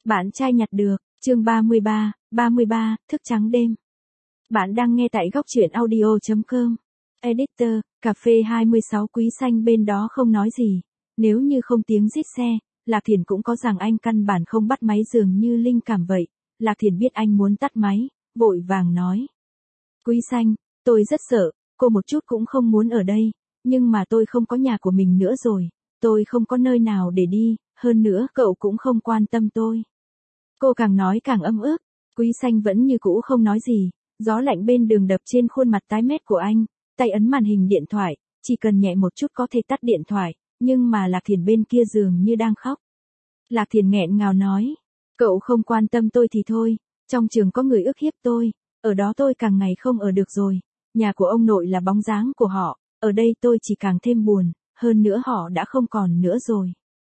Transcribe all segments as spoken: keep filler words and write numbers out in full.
Bạn trai nhặt được, chương ba mươi ba, ba mươi ba, thức trắng đêm. Bạn đang nghe tại góc truyện audio chấm com. Editor, cà phê hai mươi sáu Quý Xanh bên đó không nói gì. Nếu như không tiếng rít xe, Lạc Thiển cũng có rằng anh căn bản không bắt máy dường như linh cảm vậy. Lạc Thiển biết anh muốn tắt máy, vội vàng nói. Quý Xanh, tôi rất sợ, cô một chút cũng không muốn ở đây, nhưng mà tôi không có nhà của mình nữa rồi. Tôi không có nơi nào để đi, hơn nữa cậu cũng không quan tâm tôi. Cô càng nói càng ấm ức, Quý Xanh vẫn như cũ không nói gì, gió lạnh bên đường đập trên khuôn mặt tái mét của anh, tay ấn màn hình điện thoại, chỉ cần nhẹ một chút có thể tắt điện thoại, nhưng mà Lạc Thiển bên kia dường như đang khóc. Lạc Thiển nghẹn ngào nói, cậu không quan tâm tôi thì thôi, trong trường có người ức hiếp tôi, ở đó tôi càng ngày không ở được rồi, nhà của ông nội là bóng dáng của họ, ở đây tôi chỉ càng thêm buồn, hơn nữa họ đã không còn nữa rồi.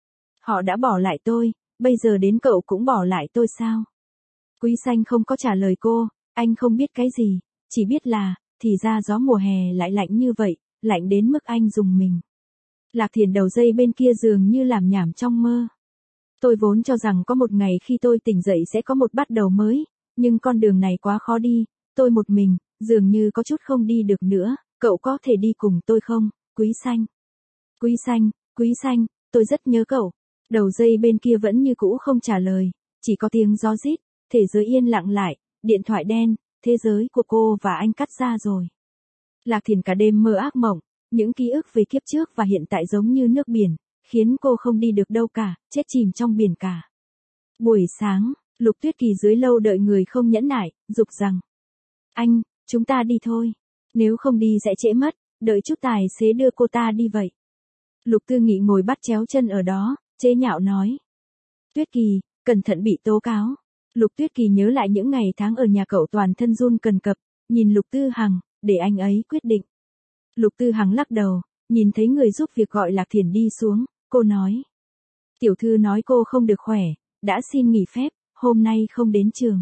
Họ đã bỏ lại tôi, bây giờ đến cậu cũng bỏ lại tôi sao? Quý Xanh không có trả lời cô, anh không biết cái gì, chỉ biết là, thì ra gió mùa hè lại lạnh như vậy, lạnh đến mức anh rùng mình. Lạc Thiển đầu dây bên kia dường như làm nhảm trong mơ. Tôi vốn cho rằng có một ngày khi tôi tỉnh dậy sẽ có một bắt đầu mới, nhưng con đường này quá khó đi, tôi một mình, dường như có chút không đi được nữa, cậu có thể đi cùng tôi không, Quý Xanh? Quý Xanh, Quý Xanh, tôi rất nhớ cậu. Đầu dây bên kia vẫn như cũ không trả lời, chỉ có tiếng gió rít, thế giới yên lặng lại, điện thoại đen, thế giới của cô và anh cắt ra rồi. Lạc Thiển cả đêm mơ ác mộng, những ký ức về kiếp trước và hiện tại giống như nước biển, khiến cô không đi được đâu cả, chết chìm trong biển cả. Buổi sáng, Lục Tuyết Kỳ dưới lâu đợi người không nhẫn nại, dục rằng. Anh, chúng ta đi thôi. Nếu không đi sẽ trễ mất, đợi chút tài xế đưa cô ta đi vậy. Lục Tư Nghị ngồi bắt chéo chân ở đó, chế nhạo nói. Tuyết Kỳ, cẩn thận bị tố cáo. Lục Tuyết Kỳ nhớ lại những ngày tháng ở nhà cậu toàn thân run cần cập, nhìn Lục Tư Hằng, để anh ấy quyết định. Lục Tư Hằng lắc đầu, nhìn thấy người giúp việc gọi Lạc Thiển đi xuống, cô nói. Tiểu thư nói cô không được khỏe, đã xin nghỉ phép, hôm nay không đến trường.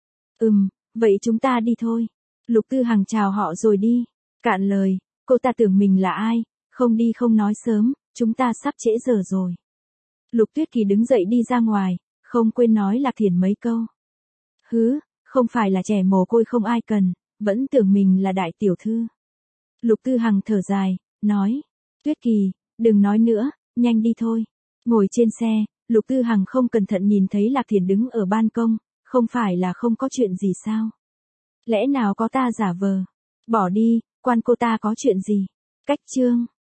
Ừm, vậy chúng ta đi thôi. Lục Tư Hằng chào họ rồi đi. Cạn lời, cô ta tưởng mình là ai, không đi không nói sớm, chúng ta sắp trễ giờ rồi. Lục Tuyết Kỳ đứng dậy đi ra ngoài, không quên nói Lạc Thiển mấy câu. Hứ, không phải là trẻ mồ côi không ai cần, vẫn tưởng mình là đại tiểu thư. Lục Tư Hằng thở dài, nói. Tuyết Kỳ, đừng nói nữa, nhanh đi thôi. Ngồi trên xe, Lục Tư Hằng không cẩn thận nhìn thấy Lạc Thiển đứng ở ban công, không phải là không có chuyện gì sao? Lẽ nào có ta giả vờ? Bỏ đi, quan cô ta có chuyện gì? Cách chương.